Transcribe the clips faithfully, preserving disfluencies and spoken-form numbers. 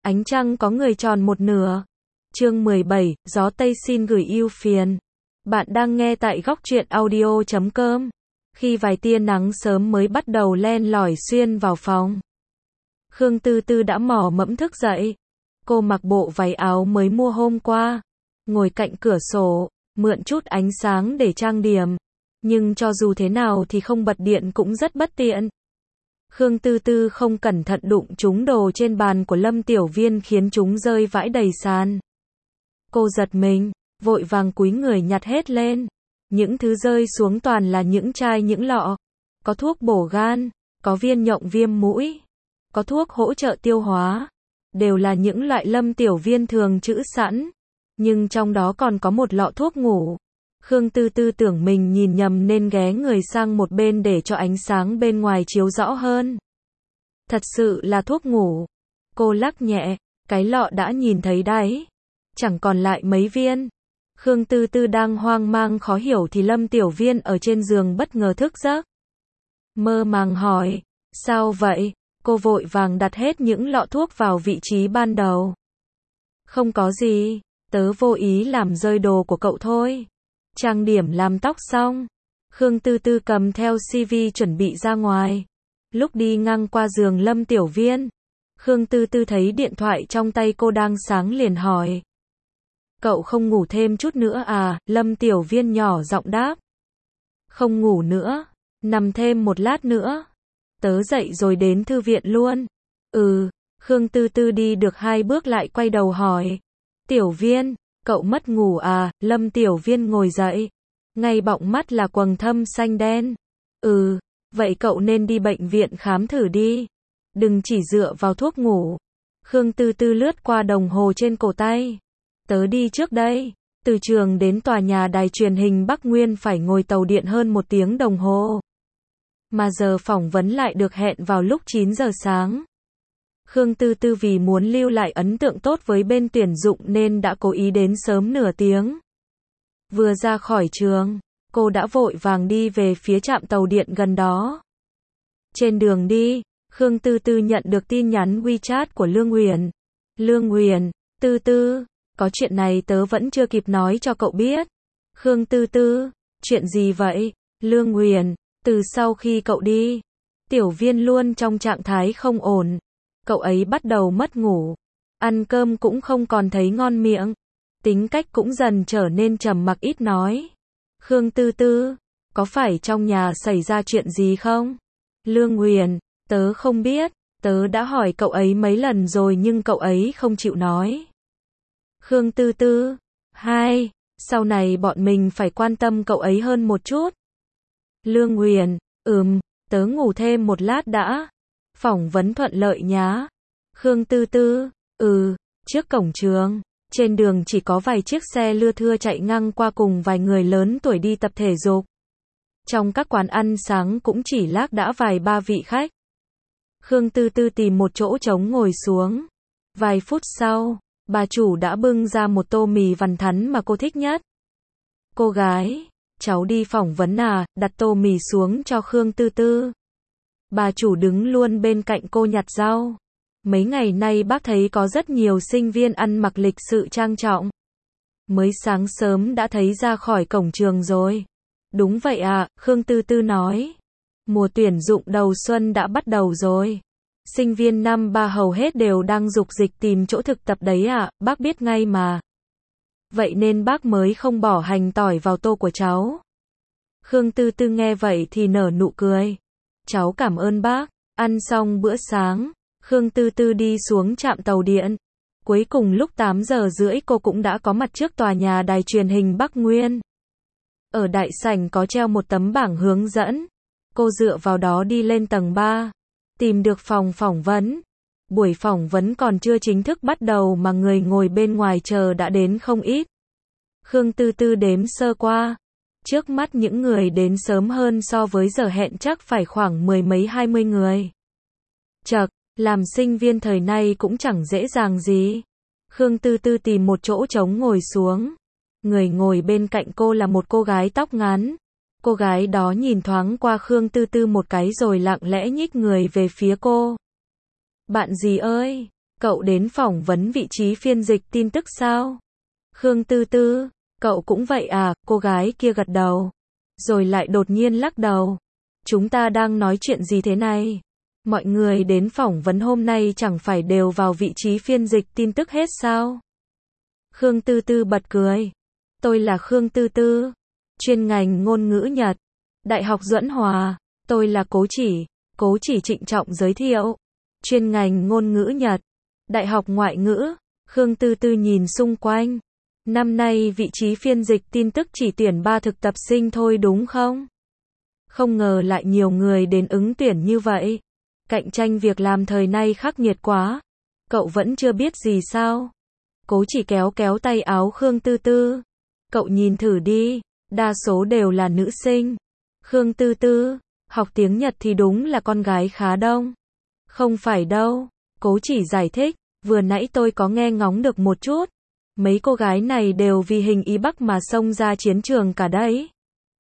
Ánh trăng có người tròn một nửa. Chương mười bảy, gió Tây xin gửi ưu phiền. Bạn đang nghe tại góc truyện audio chấm com. Khi vài tia nắng sớm mới bắt đầu len lỏi xuyên vào phòng, Khương Tư Tư đã mò mẫm thức dậy. Cô mặc bộ váy áo mới mua hôm qua, ngồi cạnh cửa sổ, mượn chút ánh sáng để trang điểm. Nhưng cho dù thế nào thì không bật điện cũng rất bất tiện. Khương Tư Tư không cẩn thận đụng trúng đồ trên bàn của Lâm Tiểu Viên khiến chúng rơi vãi đầy sàn. Cô giật mình, vội vàng cúi người nhặt hết lên. Những thứ rơi xuống toàn là những chai những lọ. Có thuốc bổ gan, có viên nhộng viêm mũi, có thuốc hỗ trợ tiêu hóa. Đều là những loại Lâm Tiểu Viên thường trữ sẵn. Nhưng trong đó còn có một lọ thuốc ngủ. Khương Tư Tư tưởng mình nhìn nhầm nên ghé người sang một bên để cho ánh sáng bên ngoài chiếu rõ hơn. Thật sự là thuốc ngủ. Cô lắc nhẹ, cái lọ đã nhìn thấy đáy. Chẳng còn lại mấy viên. Khương Tư Tư đang hoang mang khó hiểu thì Lâm Tiểu Viên ở trên giường bất ngờ thức giấc. Mơ màng hỏi, sao vậy? Cô vội vàng đặt hết những lọ thuốc vào vị trí ban đầu. Không có gì, tớ vô ý làm rơi đồ của cậu thôi. Trang điểm làm tóc xong, Khương Tư Tư cầm theo xê vê chuẩn bị ra ngoài. Lúc đi ngang qua giường Lâm Tiểu Viên, Khương Tư Tư thấy điện thoại trong tay cô đang sáng liền hỏi. Cậu không ngủ thêm chút nữa à? Lâm Tiểu Viên nhỏ giọng đáp. Không ngủ nữa, nằm thêm một lát nữa. Tớ dậy rồi đến thư viện luôn. Ừ, Khương Tư Tư đi được hai bước lại quay đầu hỏi. Tiểu Viên, cậu mất ngủ à? Lâm Tiểu Viên ngồi dậy. Ngay bọng mắt là quầng thâm xanh đen. Ừ, vậy cậu nên đi bệnh viện khám thử đi. Đừng chỉ dựa vào thuốc ngủ. Khương Tư Tư lướt qua đồng hồ trên cổ tay. Tớ đi trước đây. Từ trường đến tòa nhà đài truyền hình Bắc Nguyên phải ngồi tàu điện hơn một tiếng đồng hồ. Mà giờ phỏng vấn lại được hẹn vào lúc chín giờ sáng. Khương Tư Tư vì muốn lưu lại ấn tượng tốt với bên tuyển dụng nên đã cố ý đến sớm nửa tiếng. Vừa ra khỏi trường, cô đã vội vàng đi về phía trạm tàu điện gần đó. Trên đường đi, Khương Tư Tư nhận được tin nhắn WeChat của Lương Uyển. Lương Uyển, Tư Tư, có chuyện này tớ vẫn chưa kịp nói cho cậu biết. Khương Tư Tư, chuyện gì vậy? Lương Uyển, từ sau khi cậu đi, Tiểu Viên luôn trong trạng thái không ổn. Cậu ấy bắt đầu mất ngủ, ăn cơm cũng không còn thấy ngon miệng, tính cách cũng dần trở nên trầm mặc ít nói. Khương Tư Tư, có phải trong nhà xảy ra chuyện gì không? Lương Uyển, tớ không biết, tớ đã hỏi cậu ấy mấy lần rồi nhưng cậu ấy không chịu nói. Khương Tư Tư, hai, sau này bọn mình phải quan tâm cậu ấy hơn một chút. Lương Uyển, ừm, tớ ngủ thêm một lát đã. Phỏng vấn thuận lợi nhá. Khương Tư Tư, ừ, trước cổng trường, trên đường chỉ có vài chiếc xe lưa thưa chạy ngang qua cùng vài người lớn tuổi đi tập thể dục. Trong các quán ăn sáng cũng chỉ lác đác vài ba vị khách. Khương Tư Tư tìm một chỗ trống ngồi xuống. Vài phút sau, bà chủ đã bưng ra một tô mì vằn thắn mà cô thích nhất. Cô gái, cháu đi phỏng vấn à? Đặt tô mì xuống cho Khương Tư Tư. Bà chủ đứng luôn bên cạnh cô nhặt rau. Mấy ngày nay bác thấy có rất nhiều sinh viên ăn mặc lịch sự trang trọng. Mới sáng sớm đã thấy ra khỏi cổng trường rồi. Đúng vậy ạ, Khương Tư Tư nói. Mùa tuyển dụng đầu xuân đã bắt đầu rồi. Sinh viên năm ba hầu hết đều đang dục dịch tìm chỗ thực tập đấy ạ, bác biết ngay mà. Vậy nên bác mới không bỏ hành tỏi vào tô của cháu. Khương Tư Tư nghe vậy thì nở nụ cười. Cháu cảm ơn bác. Ăn xong bữa sáng, Khương Tư Tư đi xuống trạm tàu điện. Cuối cùng lúc tám giờ rưỡi cô cũng đã có mặt trước tòa nhà đài truyền hình Bắc Nguyên. Ở đại sảnh có treo một tấm bảng hướng dẫn. Cô dựa vào đó đi lên tầng ba. Tìm được phòng phỏng vấn. Buổi phỏng vấn còn chưa chính thức bắt đầu mà người ngồi bên ngoài chờ đã đến không ít. Khương Tư Tư đếm sơ qua. Trước mắt những người đến sớm hơn so với giờ hẹn chắc phải khoảng mười mấy hai mươi người. Chậc, làm sinh viên thời nay cũng chẳng dễ dàng gì. Khương Tư Tư tìm một chỗ trống ngồi xuống. Người ngồi bên cạnh cô là một cô gái tóc ngắn. Cô gái đó nhìn thoáng qua Khương Tư Tư một cái rồi lặng lẽ nhích người về phía cô. Bạn gì ơi, Cậu đến phỏng vấn vị trí phiên dịch tin tức sao? Khương Tư Tư, cậu cũng vậy à? Cô gái kia gật đầu. Rồi lại đột nhiên lắc đầu. Chúng ta đang nói chuyện gì thế này? Mọi người đến phỏng vấn hôm nay chẳng phải đều vào vị trí phiên dịch tin tức hết sao? Khương Tư Tư bật cười. Tôi là Khương Tư Tư, chuyên ngành ngôn ngữ Nhật, Đại học Duẫn Hòa. Tôi là Cố Chỉ, Cố Chỉ trịnh trọng giới thiệu. Chuyên ngành ngôn ngữ Nhật, Đại học Ngoại ngữ. Khương Tư Tư nhìn xung quanh. Năm nay vị trí phiên dịch tin tức chỉ tuyển ba thực tập sinh thôi đúng không? Không ngờ lại nhiều người đến ứng tuyển như vậy. Cạnh tranh việc làm thời nay khắc nghiệt quá. Cậu vẫn chưa biết gì sao? Cố Chỉ kéo kéo tay áo Khương Tư Tư. Cậu nhìn thử đi, đa số đều là nữ sinh. Khương Tư Tư, học tiếng Nhật thì đúng là con gái khá đông. Không phải đâu, Cố Chỉ giải thích, vừa nãy tôi có nghe ngóng được một chút. Mấy cô gái này đều vì hình ý Bắc mà xông ra chiến trường cả đấy.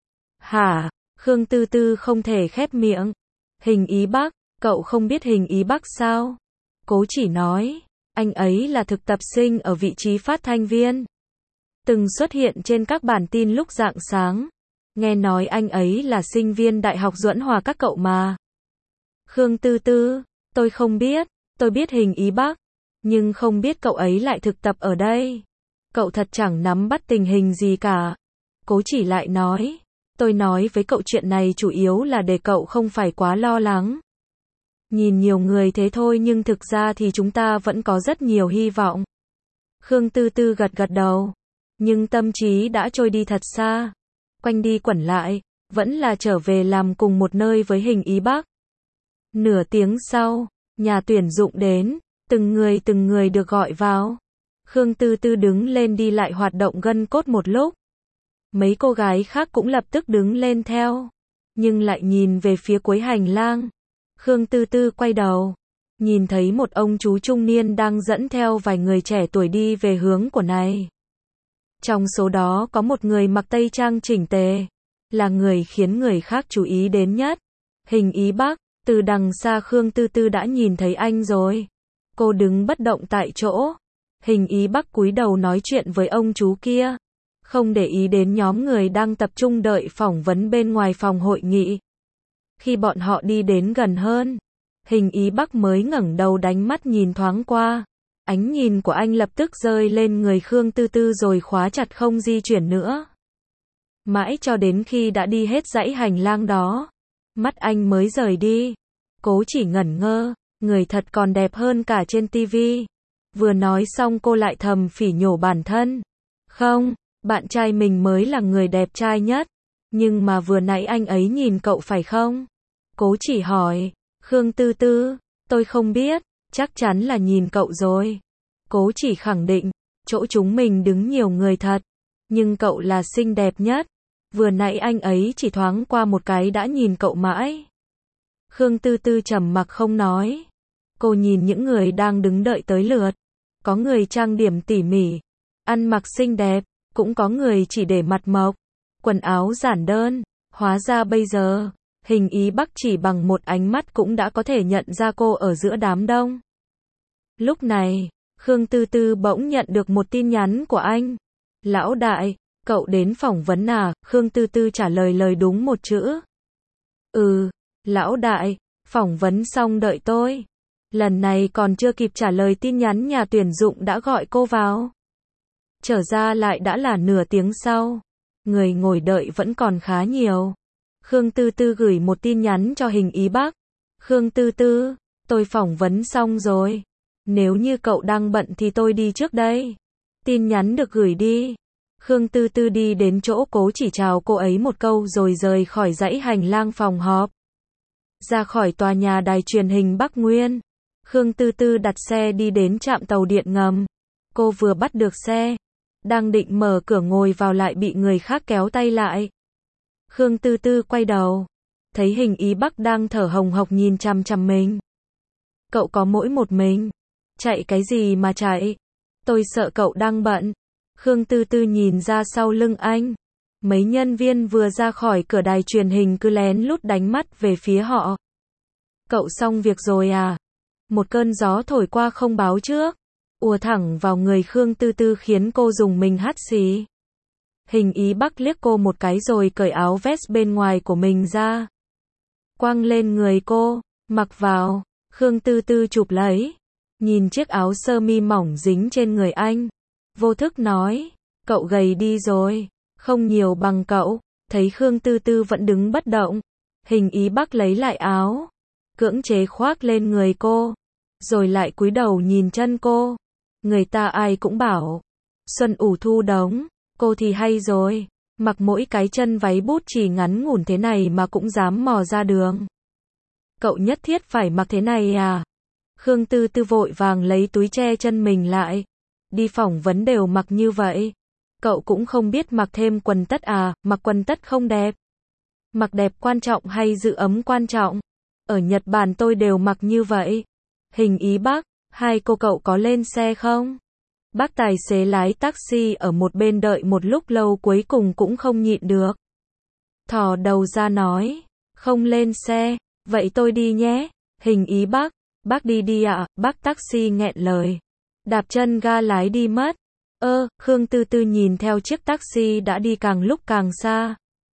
Hả? Khương Tư Tư không thể khép miệng. Hình ý Bắc, cậu không biết hình ý Bắc sao? Cố Chỉ nói, anh ấy là thực tập sinh ở vị trí phát thanh viên. Từng xuất hiện trên các bản tin lúc rạng sáng. Nghe nói anh ấy là sinh viên Đại học Duẫn Hòa các cậu mà. Khương Tư Tư, tôi không biết, tôi biết hình ý Bắc, nhưng không biết cậu ấy lại thực tập ở đây. Cậu thật chẳng nắm bắt tình hình gì cả. Cố Chỉ lại nói, tôi nói với cậu chuyện này chủ yếu là để cậu không phải quá lo lắng. Nhìn nhiều người thế thôi nhưng thực ra thì chúng ta vẫn có rất nhiều hy vọng. Khương Tư Tư gật gật đầu, nhưng tâm trí đã trôi đi thật xa. Quanh đi quẩn lại, vẫn là trở về làm cùng một nơi với hình ý Bắc. Nửa tiếng sau, nhà tuyển dụng đến, từng người từng người được gọi vào. Khương Tư Tư đứng lên đi lại hoạt động gân cốt một lúc. Mấy cô gái khác cũng lập tức đứng lên theo, nhưng lại nhìn về phía cuối hành lang. Khương Tư Tư quay đầu, nhìn thấy một ông chú trung niên đang dẫn theo vài người trẻ tuổi đi về hướng của này. Trong số đó có một người mặc tây trang chỉnh tề, là người khiến người khác chú ý đến nhất. Hình ý Bắc, từ đằng xa Khương Tư Tư đã nhìn thấy anh rồi. Cô đứng bất động tại chỗ. Hình ý Bắc cúi đầu nói chuyện với ông chú kia, không để ý đến nhóm người đang tập trung đợi phỏng vấn bên ngoài phòng hội nghị. Khi bọn họ đi đến gần hơn, hình ý Bắc mới ngẩng đầu đánh mắt nhìn thoáng qua. Ánh nhìn của anh lập tức rơi lên người Khương Tư Tư rồi khóa chặt không di chuyển nữa. Mãi cho đến khi đã đi hết dãy hành lang đó, mắt anh mới rời đi. Cố Chỉ ngẩn ngơ, người thật còn đẹp hơn cả trên tivi. Vừa nói xong cô lại thầm phỉ nhổ bản thân. Không, bạn trai mình mới là người đẹp trai nhất. Nhưng mà vừa nãy anh ấy nhìn cậu phải không? Cố Chỉ hỏi. Khương Tư Tư, tôi không biết, chắc chắn là nhìn cậu rồi. Cố Chỉ khẳng định, chỗ chúng mình đứng nhiều người thật, nhưng cậu là xinh đẹp nhất. Vừa nãy anh ấy chỉ thoáng qua một cái đã nhìn cậu mãi. Khương Tư Tư trầm mặc không nói. Cô nhìn những người đang đứng đợi tới lượt. Có người trang điểm tỉ mỉ, ăn mặc xinh đẹp, cũng có người chỉ để mặt mộc, quần áo giản đơn. Hóa ra bây giờ, hình ý Bắc chỉ bằng một ánh mắt cũng đã có thể nhận ra cô ở giữa đám đông. Lúc này, Khương Tư Tư bỗng nhận được một tin nhắn của anh. Lão đại, cậu đến phỏng vấn à? Khương Tư Tư trả lời lời đúng một chữ. Ừ, lão đại, phỏng vấn xong đợi tôi. Lần này còn chưa kịp trả lời tin nhắn nhà tuyển dụng đã gọi cô vào. Trở ra lại đã là nửa tiếng sau. Người ngồi đợi vẫn còn khá nhiều. Khương Tư Tư gửi một tin nhắn cho hình ý Bắc. Khương Tư Tư, tôi phỏng vấn xong rồi. Nếu như cậu đang bận thì tôi đi trước đây. Tin nhắn được gửi đi. Khương Tư Tư đi đến chỗ Cố Chỉ chào cô ấy một câu rồi rời khỏi dãy hành lang phòng họp. Ra khỏi tòa nhà đài truyền hình Bắc Nguyên, Khương Tư Tư đặt xe đi đến trạm tàu điện ngầm. Cô vừa bắt được xe, đang định mở cửa ngồi vào lại bị người khác kéo tay lại. Khương Tư Tư quay đầu, thấy hình ý Bắc đang thở hồng hộc nhìn chằm chằm mình. Cậu có mỗi một mình, chạy cái gì mà chạy? Tôi sợ cậu đang bận. Khương Tư Tư nhìn ra sau lưng anh. Mấy nhân viên vừa ra khỏi cửa đài truyền hình cứ lén lút đánh mắt về phía họ. Cậu xong việc rồi à? Một cơn gió thổi qua không báo trước, ùa thẳng vào người Khương Tư Tư khiến cô rùng mình hắt xì. Hình Ý Bắc liếc cô một cái rồi cởi áo vest bên ngoài của mình ra, quăng lên người cô, mặc vào. Khương Tư Tư chụp lấy, nhìn chiếc áo sơ mi mỏng dính trên người anh, vô thức nói, cậu gầy đi rồi, không nhiều bằng cậu. Thấy Khương Tư Tư vẫn đứng bất động, Hình Ý Bắc lấy lại áo, cưỡng chế khoác lên người cô, rồi lại cúi đầu nhìn chân cô. Người ta ai cũng bảo, xuân ủ thu đống, cô thì hay rồi, mặc mỗi cái chân váy bút chỉ ngắn ngủn thế này mà cũng dám mò ra đường. Cậu nhất thiết phải mặc thế này à? Khương Tư Tư vội vàng lấy túi che chân mình lại. Đi phỏng vấn đều mặc như vậy. Cậu cũng không biết mặc thêm quần tất à, mặc quần tất không đẹp. Mặc đẹp quan trọng hay giữ ấm quan trọng? Ở Nhật Bản tôi đều mặc như vậy. Hình Ý Bắc, hai cô cậu có lên xe không? Bác tài xế lái taxi ở một bên đợi một lúc lâu cuối cùng cũng không nhịn được. Thò đầu ra nói, không lên xe, vậy tôi đi nhé. Hình Ý Bắc, bác đi đi ạ, à? Bác taxi nghẹn lời. Đạp chân ga lái đi mất. Ơ, Khương Tư Tư nhìn theo chiếc taxi đã đi càng lúc càng xa.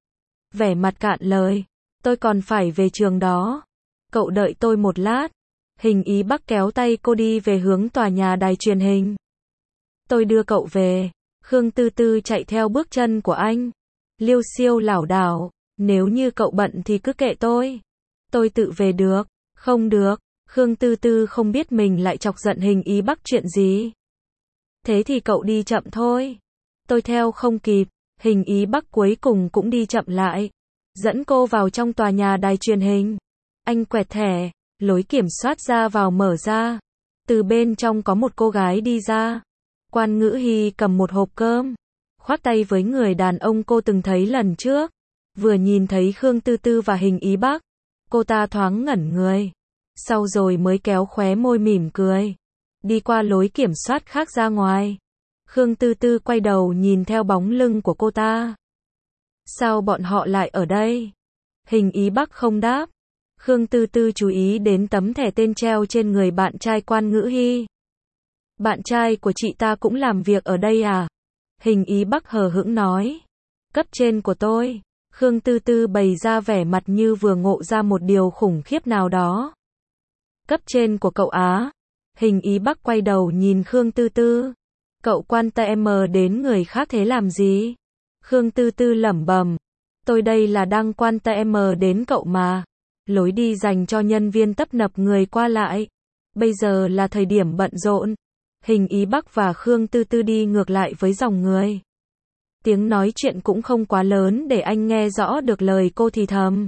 Vẻ mặt cạn lời, tôi còn phải về trường đó. Cậu đợi tôi một lát. Hình Ý Bắc kéo tay cô đi về hướng tòa nhà đài truyền hình. Tôi đưa cậu về. Khương Tư Tư chạy theo bước chân của anh. Liêu xiêu lảo đảo, nếu như cậu bận thì cứ kệ tôi. Tôi tự về được. Không được. Khương Tư Tư không biết mình lại chọc giận Hình Ý Bắc chuyện gì. Thế thì cậu đi chậm thôi. Tôi theo không kịp. Hình Ý Bắc cuối cùng cũng đi chậm lại, dẫn cô vào trong tòa nhà đài truyền hình. Anh quẹt thẻ, lối kiểm soát ra vào mở ra. Từ bên trong có một cô gái đi ra. Quan Ngữ Hi cầm một hộp cơm, khoác tay với người đàn ông cô từng thấy lần trước. Vừa nhìn thấy Khương Tư Tư và Hình Ý Bắc, cô ta thoáng ngẩn người, sau rồi mới kéo khóe môi mỉm cười, đi qua lối kiểm soát khác ra ngoài. Khương Tư Tư quay đầu nhìn theo bóng lưng của cô ta. Sao bọn họ lại ở đây? Hình Ý Bắc không đáp. Khương Tư Tư chú ý đến tấm thẻ tên treo trên người bạn trai Quan Ngữ Hi. Bạn trai của chị ta cũng làm việc ở đây à? Hình Ý Bắc hờ hững nói. Cấp trên của tôi. Khương Tư Tư bày ra vẻ mặt như vừa ngộ ra một điều khủng khiếp nào đó. Cấp trên của cậu á? Hình Ý Bắc quay đầu nhìn Khương Tư Tư. Cậu quan tâm đến người khác thế làm gì? Khương Tư Tư lẩm bẩm. Tôi đây là đang quan tâm đến cậu mà. Lối đi dành cho nhân viên tấp nập người qua lại. Bây giờ là thời điểm bận rộn. Hình Ý Bắc và Khương Tư Tư đi ngược lại với dòng người. Tiếng nói chuyện cũng không quá lớn để anh nghe rõ được lời cô thì thầm.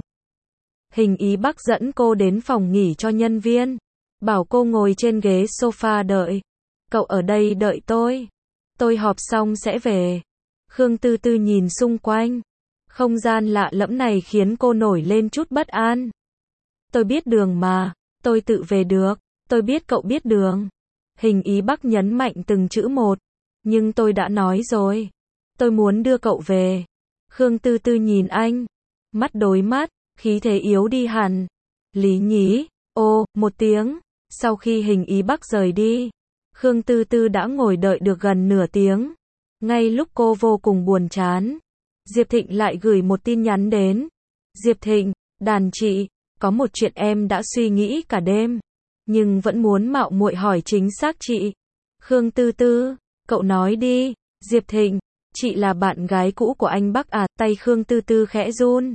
Hình Ý Bắc dẫn cô đến phòng nghỉ cho nhân viên. Bảo cô ngồi trên ghế sofa đợi. Cậu ở đây đợi tôi. Tôi họp xong sẽ về. Khương Tư Tư nhìn xung quanh. Không gian lạ lẫm này khiến cô nổi lên chút bất an. Tôi biết đường mà. Tôi tự về được. Tôi biết cậu biết đường. Hình Ý Bắc nhấn mạnh từng chữ một. Nhưng tôi đã nói rồi. Tôi muốn đưa cậu về. Khương Tư Tư nhìn anh. Mắt đối mắt, khí thế yếu đi hẳn. Lý nhí. Ô, một tiếng. Sau khi Hình Ý Bắc rời đi, Khương Tư Tư đã ngồi đợi được gần nửa tiếng. Ngay lúc cô vô cùng buồn chán, Diệp Thịnh lại gửi một tin nhắn đến. Diệp Thịnh, đàn chị, có một chuyện em đã suy nghĩ cả đêm, nhưng vẫn muốn mạo muội hỏi chính xác chị. Khương Tư Tư, cậu nói đi. Diệp Thịnh, chị là bạn gái cũ của anh Bắc à? Tay Khương Tư Tư khẽ run.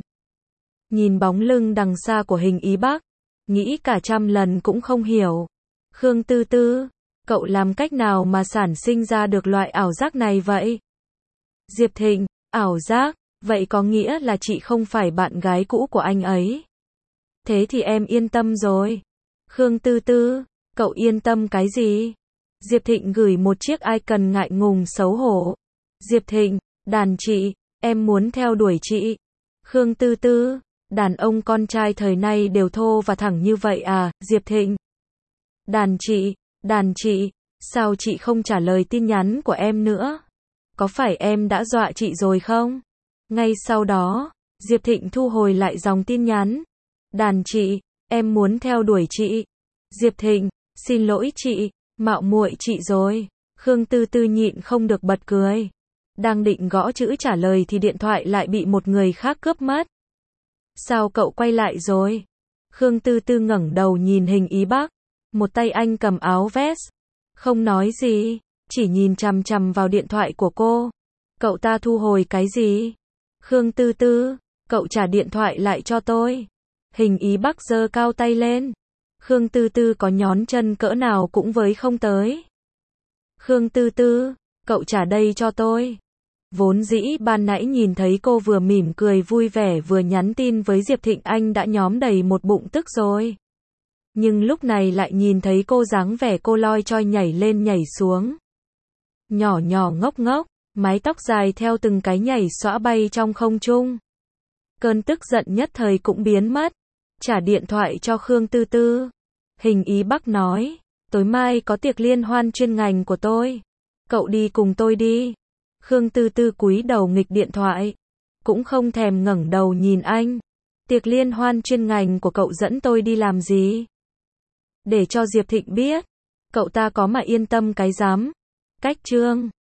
Nhìn bóng lưng đằng xa của Hình Ý Bắc, nghĩ cả trăm lần cũng không hiểu. Khương Tư Tư, cậu làm cách nào mà sản sinh ra được loại ảo giác này vậy? Diệp Thịnh, ảo giác, vậy có nghĩa là chị không phải bạn gái cũ của anh ấy. Thế thì em yên tâm rồi. Khương Tư Tư, cậu yên tâm cái gì? Diệp Thịnh gửi một chiếc icon ngại ngùng xấu hổ. Diệp Thịnh, đàn chị, em muốn theo đuổi chị. Khương Tư Tư, đàn ông con trai thời nay đều thô và thẳng như vậy à? Diệp Thịnh, đàn chị, đàn chị, sao chị không trả lời tin nhắn của em nữa? Có phải em đã dọa chị rồi không? Ngay sau đó, Diệp Thịnh thu hồi lại dòng tin nhắn. Đàn chị, em muốn theo đuổi chị. Diệp Thịnh, Xin lỗi chị, mạo muội chị rồi. Khương Tư Tư nhịn không được bật cười. Đang định gõ chữ trả lời thì điện thoại lại bị một người khác cướp mất. Sao cậu quay lại rồi? Khương Tư Tư ngẩng đầu nhìn Hình Ý Bắc. Một tay anh cầm áo vest. Không nói gì, chỉ nhìn chằm chằm vào điện thoại của cô. Cậu ta thu hồi cái gì? Khương Tư Tư, cậu trả điện thoại lại cho tôi. Hình Ý Bắc giơ cao tay lên. Khương Tư Tư có nhón chân cỡ nào cũng với không tới. Khương Tư Tư, cậu trả đây cho tôi. Vốn dĩ ban nãy nhìn thấy cô vừa mỉm cười vui vẻ vừa nhắn tin với Diệp Thịnh anh đã nhóm đầy một bụng tức rồi. Nhưng lúc này lại nhìn thấy cô dáng vẻ cô loi choi nhảy lên nhảy xuống. Nhỏ nhỏ ngốc ngốc, mái tóc dài theo từng cái nhảy xõa bay trong không trung. Cơn tức giận nhất thời cũng biến mất. Trả điện thoại cho Khương Tư Tư. Hình Ý Bắc nói, tối mai có tiệc liên hoan chuyên ngành của tôi. Cậu đi cùng tôi đi. Khương Tư Tư cúi đầu nghịch điện thoại. Cũng không thèm ngẩng đầu nhìn anh. Tiệc liên hoan chuyên ngành của cậu dẫn tôi đi làm gì? Để cho Diệp Thịnh biết. Cậu ta có mà yên tâm cái dám. Cách chương